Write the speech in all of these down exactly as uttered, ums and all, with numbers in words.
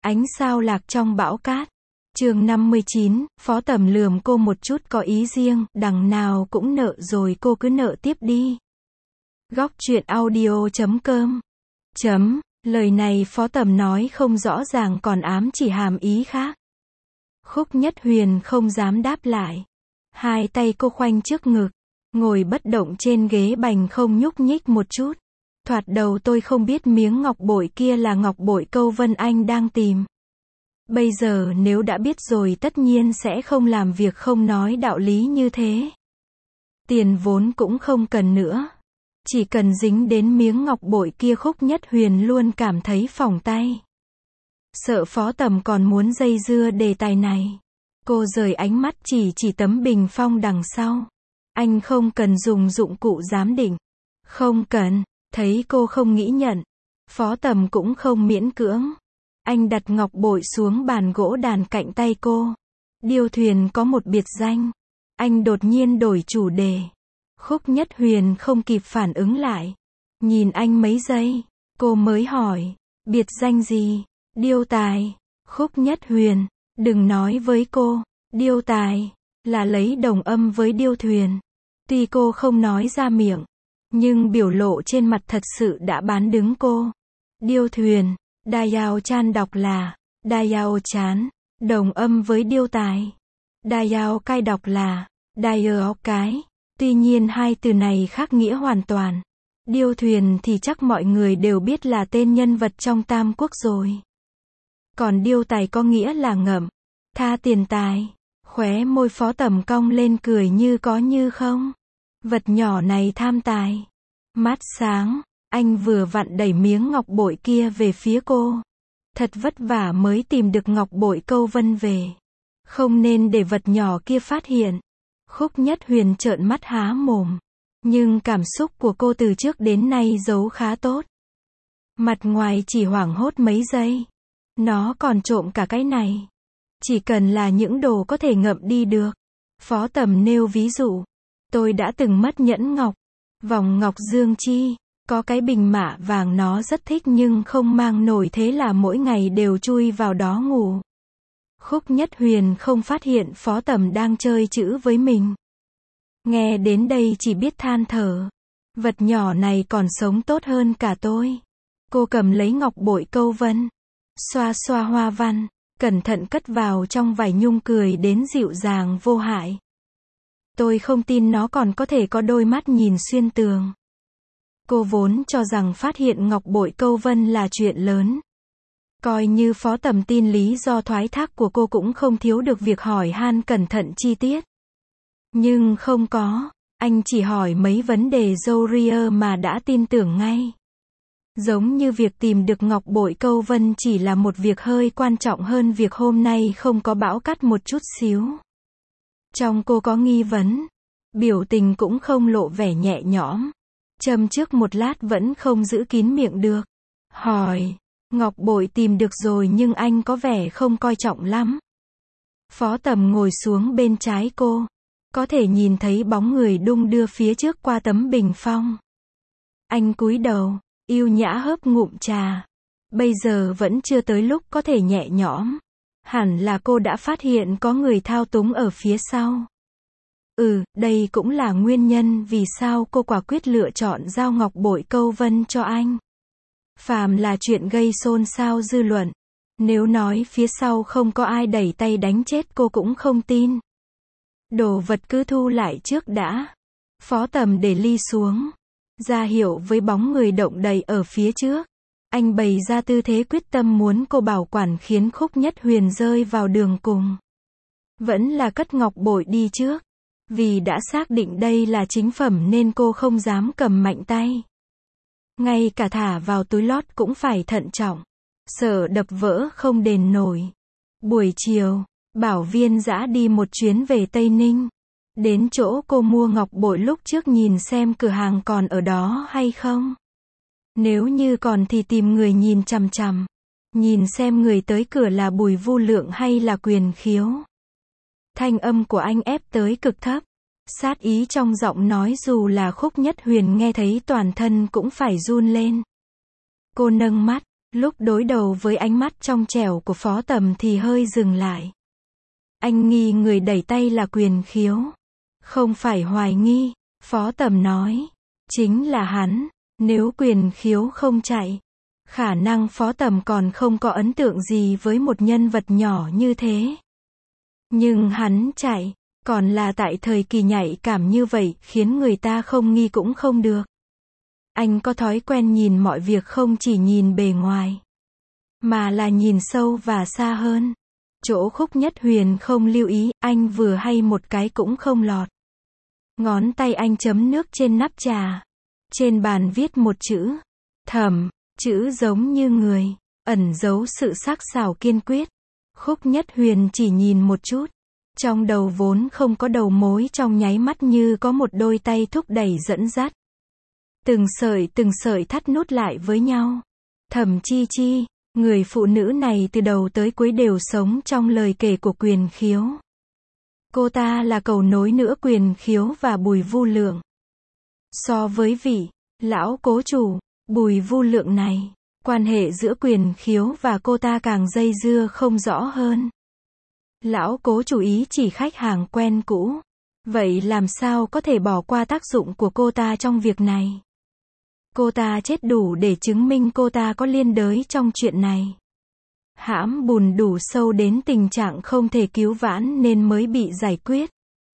Ánh sao lạc trong bão cát. Chương năm mươi chín, Phó Tầm lườm cô một chút có ý riêng, đằng nào cũng nợ rồi cô cứ nợ tiếp đi. Góc truyện audio chấm com. Chấm, lời này Phó Tầm nói không rõ ràng còn ám chỉ hàm ý khác. Khúc Nhất Huyền không dám đáp lại. Hai tay cô khoanh trước ngực, ngồi bất động trên ghế bành không nhúc nhích một chút. Thoạt đầu tôi không biết miếng ngọc bội kia là ngọc bội Câu Vân Anh đang tìm. Bây giờ nếu đã biết rồi tất nhiên sẽ không làm việc không nói đạo lý như thế. Tiền vốn cũng không cần nữa. Chỉ cần dính đến miếng ngọc bội kia Khúc Nhất Huyền luôn cảm thấy phỏng tay. Sợ Phó Tầm còn muốn dây dưa đề tài này. Cô rời ánh mắt chỉ chỉ tấm bình phong đằng sau. Anh không cần dùng dụng cụ giám định. Không cần. Thấy cô không nghĩ nhận. Phó Tầm cũng không miễn cưỡng. Anh đặt ngọc bội xuống bàn gỗ đàn cạnh tay cô. Điêu thuyền có một biệt danh. Anh đột nhiên đổi chủ đề. Khúc Nhất Huyền không kịp phản ứng lại. Nhìn anh mấy giây. Cô mới hỏi. Biệt danh gì? Điêu tài. Khúc Nhất Huyền. Đừng nói với cô. Điêu tài. Là lấy đồng âm với điêu thuyền. Tuy cô không nói ra miệng. Nhưng biểu lộ trên mặt thật sự đã bán đứng cô. Điêu thuyền. Đa Yao Chan đọc là Đa Yao Chán. Đồng âm với điêu tài. Đa Yao Cai đọc là Đa Yao Cái. Tuy nhiên hai từ này khác nghĩa hoàn toàn. Điêu thuyền thì chắc mọi người đều biết là tên nhân vật trong Tam Quốc rồi. Còn điêu tài có nghĩa là ngậm, tha tiền tài. Khóe môi Phó Tầm cong lên cười như có như không. Vật nhỏ này tham tài. Mắt sáng, anh vừa vặn đẩy miếng ngọc bội kia về phía cô. Thật vất vả mới tìm được ngọc bội Câu Vân về. Không nên để vật nhỏ kia phát hiện. Khúc Nhất Huyền trợn mắt há mồm. Nhưng cảm xúc của cô từ trước đến nay giấu khá tốt. Mặt ngoài chỉ hoảng hốt mấy giây. Nó còn trộm cả cái này. Chỉ cần là những đồ có thể ngậm đi được. Phó Tầm nêu ví dụ. Tôi đã từng mất nhẫn ngọc. Vòng ngọc dương chi. Có cái bình mạ vàng nó rất thích nhưng không mang nổi thế là mỗi ngày đều chui vào đó ngủ. Khúc Nhất Huyền không phát hiện Phó Tầm đang chơi chữ với mình. Nghe đến đây chỉ biết than thở. Vật nhỏ này còn sống tốt hơn cả tôi. Cô cầm lấy ngọc bội Câu Vân. Xoa xoa hoa văn. Cẩn thận cất vào trong vải nhung cười đến dịu dàng vô hại. Tôi không tin nó còn có thể có đôi mắt nhìn xuyên tường. Cô vốn cho rằng phát hiện ngọc bội Câu Vân là chuyện lớn. Coi như Phó Tầm tin lý do thoái thác của cô cũng không thiếu được việc hỏi han cẩn thận chi tiết. Nhưng không có. Anh chỉ hỏi mấy vấn đề râu ria mà đã tin tưởng ngay. Giống như việc tìm được ngọc bội Câu Vân chỉ là một việc hơi quan trọng hơn việc hôm nay không có bão cát một chút xíu. Trong cô có nghi vấn. Biểu tình cũng không lộ vẻ nhẹ nhõm. Châm trước một lát vẫn không giữ kín miệng được. Hỏi. Ngọc bội tìm được rồi nhưng anh có vẻ không coi trọng lắm. Phó Tầm ngồi xuống bên trái cô. Có thể nhìn thấy bóng người đung đưa phía trước qua tấm bình phong. Anh cúi đầu. Yêu nhã hớp ngụm trà. Bây giờ vẫn chưa tới lúc có thể nhẹ nhõm. Hẳn là cô đã phát hiện có người thao túng ở phía sau. Ừ, đây cũng là nguyên nhân vì sao cô quả quyết lựa chọn giao ngọc bội Câu Vân cho anh. Phàm là chuyện gây xôn xao dư luận. Nếu nói phía sau không có ai đẩy tay đánh chết cô cũng không tin. Đồ vật cứ thu lại trước đã. Phó Tầm để ly xuống. Ra hiệu với bóng người động đậy ở phía trước. Anh bày ra tư thế quyết tâm muốn cô bảo quản khiến Khúc Nhất Huyền rơi vào đường cùng. Vẫn là cất ngọc bội đi trước. Vì đã xác định đây là chính phẩm nên cô không dám cầm mạnh tay. Ngay cả thả vào túi lót cũng phải thận trọng. Sợ đập vỡ không đền nổi. Buổi chiều, Bảo Viên dã đi một chuyến về Tây Ninh. Đến chỗ cô mua ngọc bội lúc trước nhìn xem cửa hàng còn ở đó hay không. Nếu như còn thì tìm người nhìn chằm chằm. Nhìn xem người tới cửa là Bùi Vu Lượng hay là Quyền Khiếu. Thanh âm của anh ép tới cực thấp. Sát ý trong giọng nói dù là Khúc Nhất Huyền nghe thấy toàn thân cũng phải run lên. Cô nâng mắt, Lúc đối đầu với ánh mắt trong trẻo của Phó Tầm thì hơi dừng lại. Anh nghi người đẩy tay là Quyền Khiếu. Không phải hoài nghi, Phó Tầm nói. Chính là hắn. Nếu Quyền Khiếu không chạy, khả năng Phó Tầm còn không có ấn tượng gì với một nhân vật nhỏ như thế. Nhưng hắn chạy, còn là tại thời kỳ nhạy cảm như vậy, khiến người ta không nghi cũng không được. Anh có thói quen nhìn mọi việc không chỉ nhìn bề ngoài, mà là nhìn sâu và xa hơn. Chỗ Khúc Nhất Huyền không lưu ý, anh vừa hay một cái cũng không lọt. Ngón tay anh chấm nước trên nắp trà. Trên bàn viết một chữ. Thẩm, chữ giống như người, ẩn giấu sự sắc sảo kiên quyết. Khúc Nhất Huyền chỉ nhìn một chút. Trong đầu vốn không có đầu mối, trong nháy mắt như có một đôi tay thúc đẩy dẫn dắt. Từng sợi từng sợi thắt nút lại với nhau. Thẩm Chi Chi, người phụ nữ này từ đầu tới cuối đều sống trong lời kể của Quyền Khiếu. Cô ta là cầu nối nữa Quyền Khiếu và Bùi Vu Lượng. So với vị lão cố chủ Bùi Vu Lượng này, quan hệ giữa Quyền Khiếu và cô ta càng dây dưa không rõ hơn. Lão cố chủ ý chỉ khách hàng quen cũ. Vậy làm sao có thể bỏ qua tác dụng của cô ta trong việc này? Cô ta chết đủ để chứng minh cô ta có liên đới trong chuyện này. Hãm bùn đủ sâu đến tình trạng không thể cứu vãn nên mới bị giải quyết.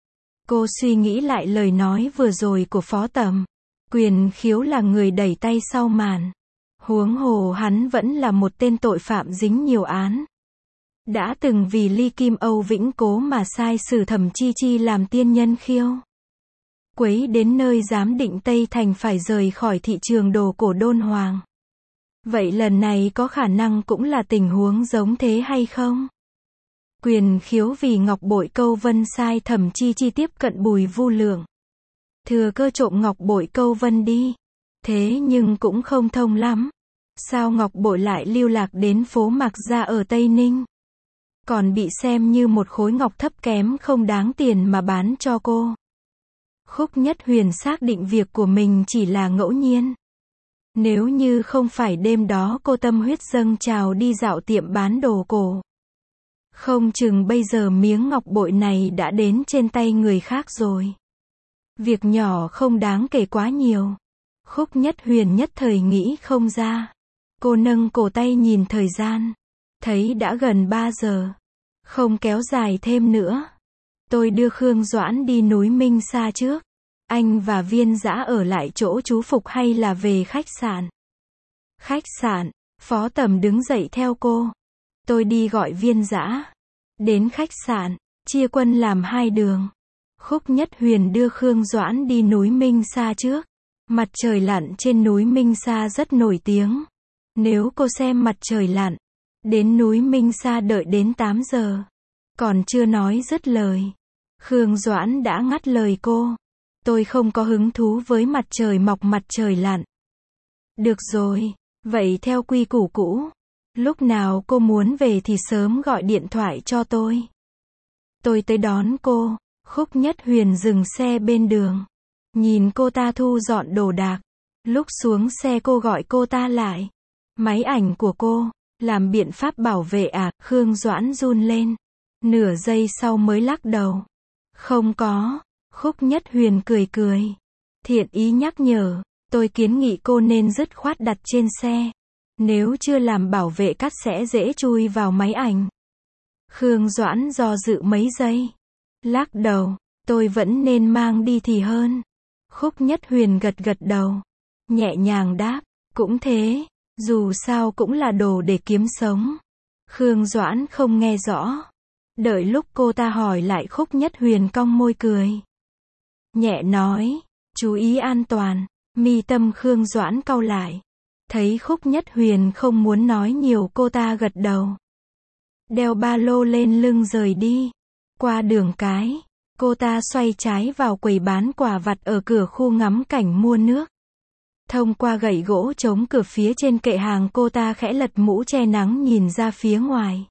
Cô suy nghĩ lại lời nói vừa rồi của Phó Tầm. Quyền Khiếu là người đẩy tay sau màn. Huống hồ hắn vẫn là một tên tội phạm dính nhiều án. Đã từng vì ly kim Âu Vĩnh Cố mà sai sử Thẩm Chi Chi làm tiên nhân khiêu. Quấy đến nơi giám định Tây Thành phải rời khỏi thị trường đồ cổ Đôn Hoàng. Vậy lần này có khả năng cũng là tình huống giống thế hay không? Quyền Khiếu vì ngọc bội câu vân sai Thẩm Chi Chi tiếp cận Bùi Vu Lượng. Thừa cơ trộm ngọc bội câu vân đi. Thế nhưng cũng không thông lắm. Sao ngọc bội lại lưu lạc đến phố Mạc Gia ở Tây Ninh? Còn bị xem như một khối ngọc thấp kém không đáng tiền mà bán cho cô. Khúc Nhất Huyền xác định việc của mình chỉ là ngẫu nhiên. Nếu như không phải đêm đó cô tâm huyết dâng trào đi dạo tiệm bán đồ cổ, không chừng bây giờ miếng ngọc bội này đã đến trên tay người khác rồi. Việc nhỏ không đáng kể quá nhiều. Khúc Nhất Huyền nhất thời nghĩ không ra. Cô nâng cổ tay nhìn thời gian. Thấy đã gần ba giờ. Không kéo dài thêm nữa. Tôi đưa Khương Doãn đi núi Minh Sa trước. Anh và Viên Dã ở lại chỗ trú phục hay là về khách sạn? Khách sạn. Phó Tầm đứng dậy theo cô. Tôi đi gọi Viên Dã. Đến khách sạn, chia quân làm hai đường. Khúc Nhất Huyền đưa Khương Doãn đi núi Minh Sa trước. Mặt trời lặn trên núi Minh Sa rất nổi tiếng. Nếu cô xem mặt trời lặn, đến núi Minh Sa đợi đến tám giờ. Còn chưa nói dứt lời. Khương Doãn đã ngắt lời cô. Tôi không có hứng thú với mặt trời mọc mặt trời lặn. Được rồi, vậy theo quy củ cũ. Lúc nào cô muốn về thì sớm gọi điện thoại cho tôi. Tôi tới đón cô. Khúc Nhất Huyền dừng xe bên đường. Nhìn cô ta thu dọn đồ đạc. Lúc xuống xe cô gọi cô ta lại. Máy ảnh của cô, làm biện pháp bảo vệ à? Khương Doãn run lên. Nửa giây sau mới lắc đầu. Không có. Khúc Nhất Huyền cười cười. Thiện ý nhắc nhở. Tôi kiến nghị cô nên dứt khoát đặt trên xe. Nếu chưa làm bảo vệ cắt sẽ dễ chui vào máy ảnh. Khương Doãn do dự mấy giây. Lắc đầu. Tôi vẫn nên mang đi thì hơn. Khúc Nhất Huyền gật gật đầu. Nhẹ nhàng đáp. Cũng thế. Dù sao cũng là đồ để kiếm sống. Khương Doãn không nghe rõ. Đợi lúc cô ta hỏi lại Khúc Nhất Huyền cong môi cười. Nhẹ nói. Chú ý an toàn. Mi tâm Khương Doãn cau lại. Thấy Khúc Nhất Huyền không muốn nói nhiều cô ta gật đầu. Đeo ba lô lên lưng rời đi. Qua đường cái. Cô ta xoay trái vào quầy bán quà vặt ở cửa khu ngắm cảnh mua nước. Thông qua gậy gỗ chống cửa phía trên kệ hàng cô ta khẽ lật mũ che nắng nhìn ra phía ngoài.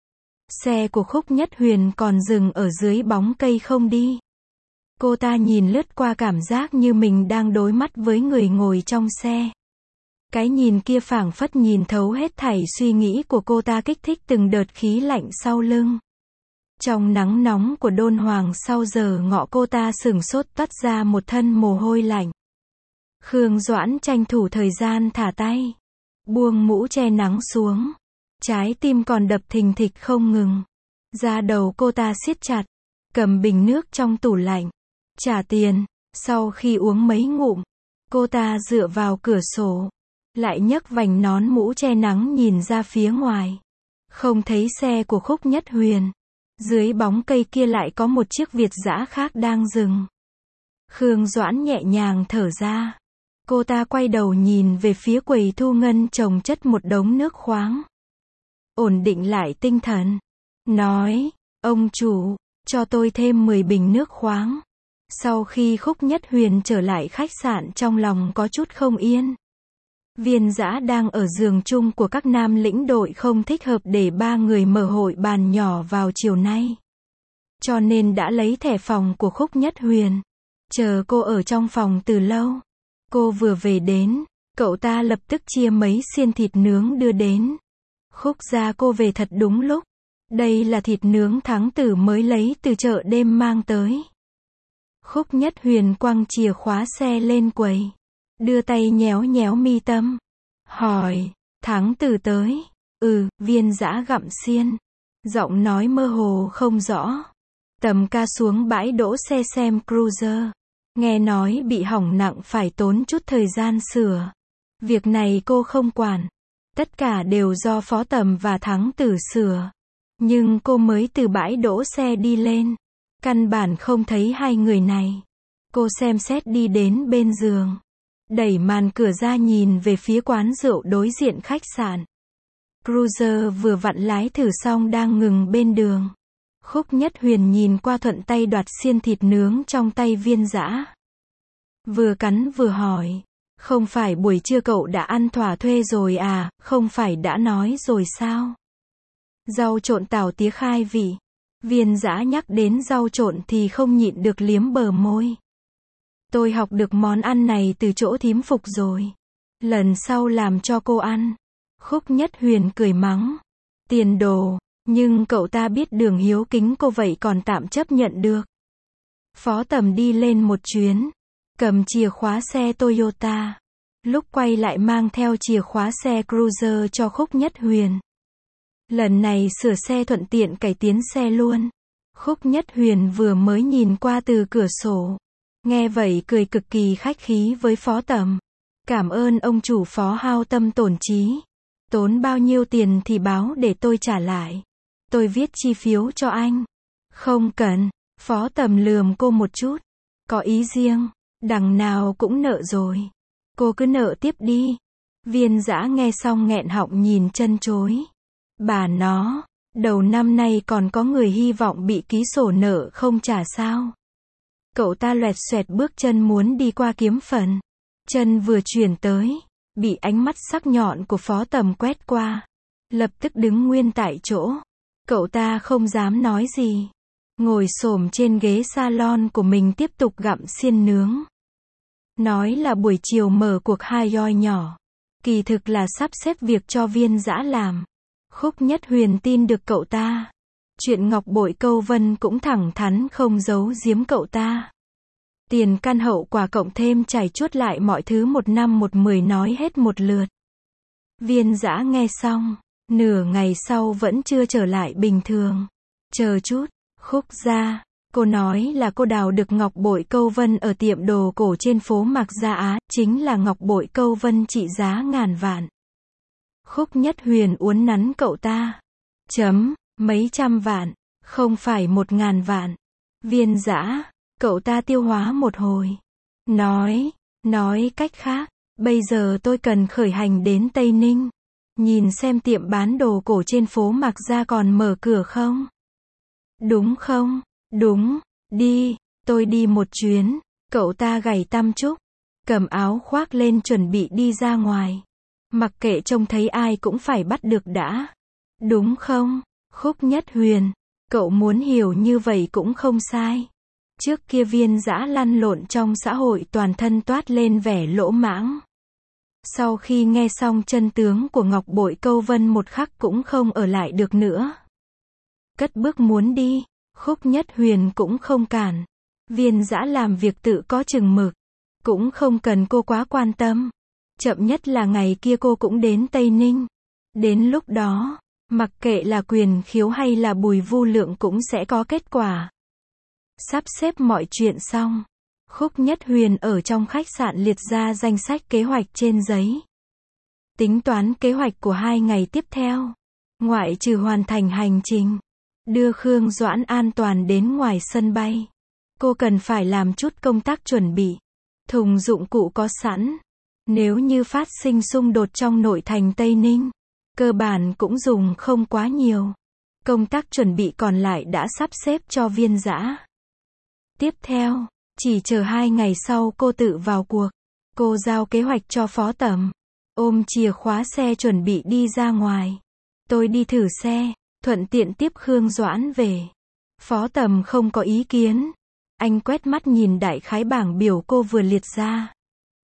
Xe của Khúc Nhất Huyền còn dừng ở dưới bóng cây không đi. Cô ta nhìn lướt qua cảm giác như mình đang đối mắt với người ngồi trong xe. Cái nhìn kia phảng phất nhìn thấu hết thảy suy nghĩ của cô ta, kích thích từng đợt khí lạnh sau lưng. Trong nắng nóng của đôn hoàng sau giờ ngọ, cô ta sửng sốt toát ra một thân mồ hôi lạnh. Khương Doãn tranh thủ thời gian thả tay, buông mũ che nắng xuống. Trái tim còn đập thình thịch không ngừng. Da đầu cô ta siết chặt, cầm bình nước trong tủ lạnh, trả tiền. Sau khi uống mấy ngụm, cô ta dựa vào cửa sổ, lại nhấc vành nón mũ che nắng nhìn ra phía ngoài. Không thấy xe của Khúc Nhất Huyền. Dưới bóng cây kia lại có một chiếc Việt dã khác đang dừng. Khương Doãn nhẹ nhàng thở ra. Cô ta quay đầu nhìn về phía quầy thu ngân chồng chất một đống nước khoáng. Ổn định lại tinh thần, nói, ông chủ, cho tôi thêm mười bình nước khoáng. Sau khi Khúc Nhất Huyền trở lại khách sạn, trong lòng có chút không yên. Viên Dã đang ở giường chung của các nam lĩnh đội, không thích hợp để ba người mở hội bàn nhỏ vào chiều nay. Cho nên đã lấy thẻ phòng của Khúc Nhất Huyền. Chờ cô ở trong phòng từ lâu. Cô vừa về đến, cậu ta lập tức chia mấy xiên thịt nướng đưa đến. Khúc gia cô về thật đúng lúc. Đây là thịt nướng Thắng Tử mới lấy từ chợ đêm mang tới. Khúc Nhất Huyền quăng chìa khóa xe lên quầy, đưa tay nhéo nhéo mi tâm, hỏi, Thắng Tử tới? Ừ, Viên Dã gặm xiên, giọng nói mơ hồ không rõ. Tầm ca xuống bãi đỗ xe xem cruiser, nghe nói bị hỏng nặng phải tốn chút thời gian sửa. Việc này cô không quản, tất cả đều do Phó Tầm và Thắng Tử sửa. Nhưng cô mới từ bãi đỗ xe đi lên, căn bản không thấy hai người này. Cô xem xét đi đến bên giường, đẩy màn cửa ra nhìn về phía quán rượu đối diện khách sạn. Cruiser vừa vặn lái thử xong đang ngừng bên đường. Khúc Nhất Huyền nhìn qua thuận tay đoạt xiên thịt nướng trong tay Viên Dã. Vừa cắn vừa hỏi, không phải buổi trưa cậu đã ăn thỏa thuê rồi à, không phải đã nói rồi sao? Rau trộn tảo tía khai vị. Viên Dã nhắc đến rau trộn thì không nhịn được liếm bờ môi. Tôi học được món ăn này từ chỗ thím Phục rồi. Lần sau làm cho cô ăn. Khúc Nhất Huyền cười mắng. Tiền đồ, nhưng cậu ta biết đường hiếu kính cô vậy còn tạm chấp nhận được. Phó Tầm đi lên một chuyến, cầm chìa khóa xe Toyota. Lúc quay lại mang theo chìa khóa xe Cruiser cho Khúc Nhất Huyền. Lần này sửa xe thuận tiện cải tiến xe luôn. Khúc Nhất Huyền vừa mới nhìn qua từ cửa sổ. Nghe vậy cười cực kỳ khách khí với Phó Tầm. Cảm ơn ông chủ Phó hao tâm tổn trí. Tốn bao nhiêu tiền thì báo để tôi trả lại. Tôi viết chi phiếu cho anh. Không cần. Phó Tầm lườm cô một chút. Có ý riêng. Đằng nào cũng nợ rồi. Cô cứ nợ tiếp đi. Viên Dã nghe xong nghẹn họng nhìn chân chối. Bà nó, đầu năm nay còn có người hy vọng bị ký sổ nợ không trả sao? Cậu ta loẹt xoẹt bước chân muốn đi qua kiếm phần. Chân vừa chuyển tới, bị ánh mắt sắc nhọn của Phó Tầm quét qua. Lập tức đứng nguyên tại chỗ. Cậu ta không dám nói gì. Ngồi xổm trên ghế salon của mình tiếp tục gặm xiên nướng. Nói là buổi chiều mở cuộc hai yoi nhỏ. Kỳ thực là sắp xếp việc cho Viên Dã làm. Khúc Nhất Huyền tin được cậu ta. Chuyện Ngọc Bội Câu Vân cũng thẳng thắn không giấu giếm cậu ta. Tiền căn hậu quả cộng thêm trải chuốt lại mọi thứ một năm một mười nói hết một lượt. Viên Dã nghe xong, nửa ngày sau vẫn chưa trở lại bình thường. Chờ chút, Khúc gia, cô nói là cô đào được Ngọc Bội Câu Vân ở tiệm đồ cổ trên phố Mạc Gia Á, chính là Ngọc Bội Câu Vân trị giá ngàn vạn. Khúc Nhất Huyền uốn nắn cậu ta. Chấm, mấy trăm vạn, không phải một ngàn vạn. Viên Dã, cậu ta tiêu hóa một hồi. Nói, nói cách khác, bây giờ tôi cần khởi hành đến Tây Ninh. Nhìn xem tiệm bán đồ cổ trên phố Mạc Gia còn mở cửa không? Đúng không? Đúng, đi, tôi đi một chuyến. Cậu ta gảy tăm trúc, cầm áo khoác lên chuẩn bị đi ra ngoài. Mặc kệ trông thấy ai cũng phải bắt được đã. Đúng không? Khúc Nhất Huyền, cậu muốn hiểu như vậy cũng không sai. Trước kia Viên Dã lăn lộn trong xã hội toàn thân toát lên vẻ lỗ mãng. Sau khi nghe xong chân tướng của Ngọc Bội, Câu Vân một khắc cũng không ở lại được nữa. Cất bước muốn đi, Khúc Nhất Huyền cũng không cản. Viên Dã làm việc tự có chừng mực, cũng không cần cô quá quan tâm. Chậm nhất là ngày kia cô cũng đến Tây Ninh. Đến lúc đó, mặc kệ là Quyền Khiếu hay là Bùi Vu Lượng cũng sẽ có kết quả. Sắp xếp mọi chuyện xong, Khúc Nhất Huyền ở trong khách sạn liệt ra danh sách kế hoạch trên giấy. Tính toán kế hoạch của hai ngày tiếp theo. Ngoại trừ hoàn thành hành trình, đưa Khương Doãn an toàn đến ngoài sân bay, cô cần phải làm chút công tác chuẩn bị. Thùng dụng cụ có sẵn. Nếu như phát sinh xung đột trong nội thành Tây Ninh, cơ bản cũng dùng không quá nhiều. Công tác chuẩn bị còn lại đã sắp xếp cho Viên Dã. Tiếp theo, chỉ chờ hai ngày sau cô tự vào cuộc. Cô giao kế hoạch cho Phó Tầm, ôm chìa khóa xe chuẩn bị đi ra ngoài. Tôi đi thử xe, thuận tiện tiếp Khương Doãn về. Phó Tầm không có ý kiến. Anh quét mắt nhìn đại khái bảng biểu cô vừa liệt ra.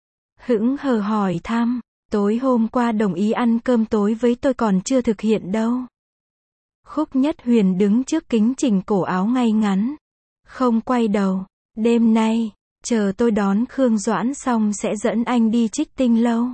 Hững hờ hỏi thăm, tối hôm qua đồng ý ăn cơm tối với tôi còn chưa thực hiện đâu. Khúc Nhất Huyền đứng trước kính chỉnh cổ áo ngay ngắn, không quay đầu. Đêm nay, chờ tôi đón Khương Doãn xong sẽ dẫn anh đi Trích Tinh lâu.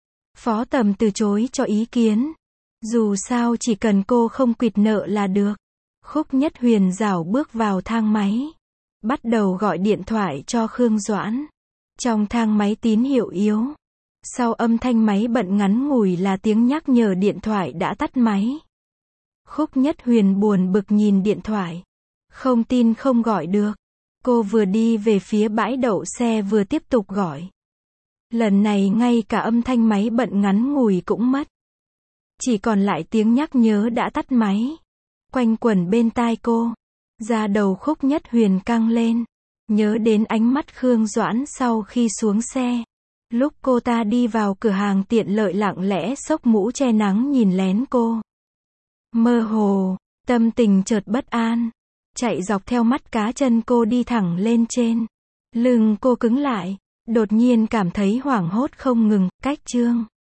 Phó Tầm từ chối cho ý kiến. Dù sao chỉ cần cô không quỵt nợ là được. Khúc Nhất Huyền rảo bước vào thang máy, bắt đầu gọi điện thoại cho Khương Doãn. Trong thang máy tín hiệu yếu. Sau âm thanh máy bận ngắn ngủi là tiếng nhắc nhở điện thoại đã tắt máy. Khúc Nhất Huyền buồn bực nhìn điện thoại. Không tin không gọi được. Cô vừa đi về phía bãi đậu xe vừa tiếp tục gọi. Lần này ngay cả âm thanh máy bận ngắn ngủi cũng mất. Chỉ còn lại tiếng nhắc nhớ đã tắt máy. Quanh quẩn bên tai cô. Da đầu Khúc Nhất Huyền căng lên. Nhớ đến ánh mắt Khương Doãn sau khi xuống xe. Lúc cô ta đi vào cửa hàng tiện lợi lặng lẽ xốc mũ che nắng nhìn lén cô. Mơ hồ, tâm tình chợt bất an. Chạy dọc theo mắt cá chân cô đi thẳng lên trên. Lưng cô cứng lại. Đột nhiên cảm thấy hoảng hốt không ngừng. Cách chương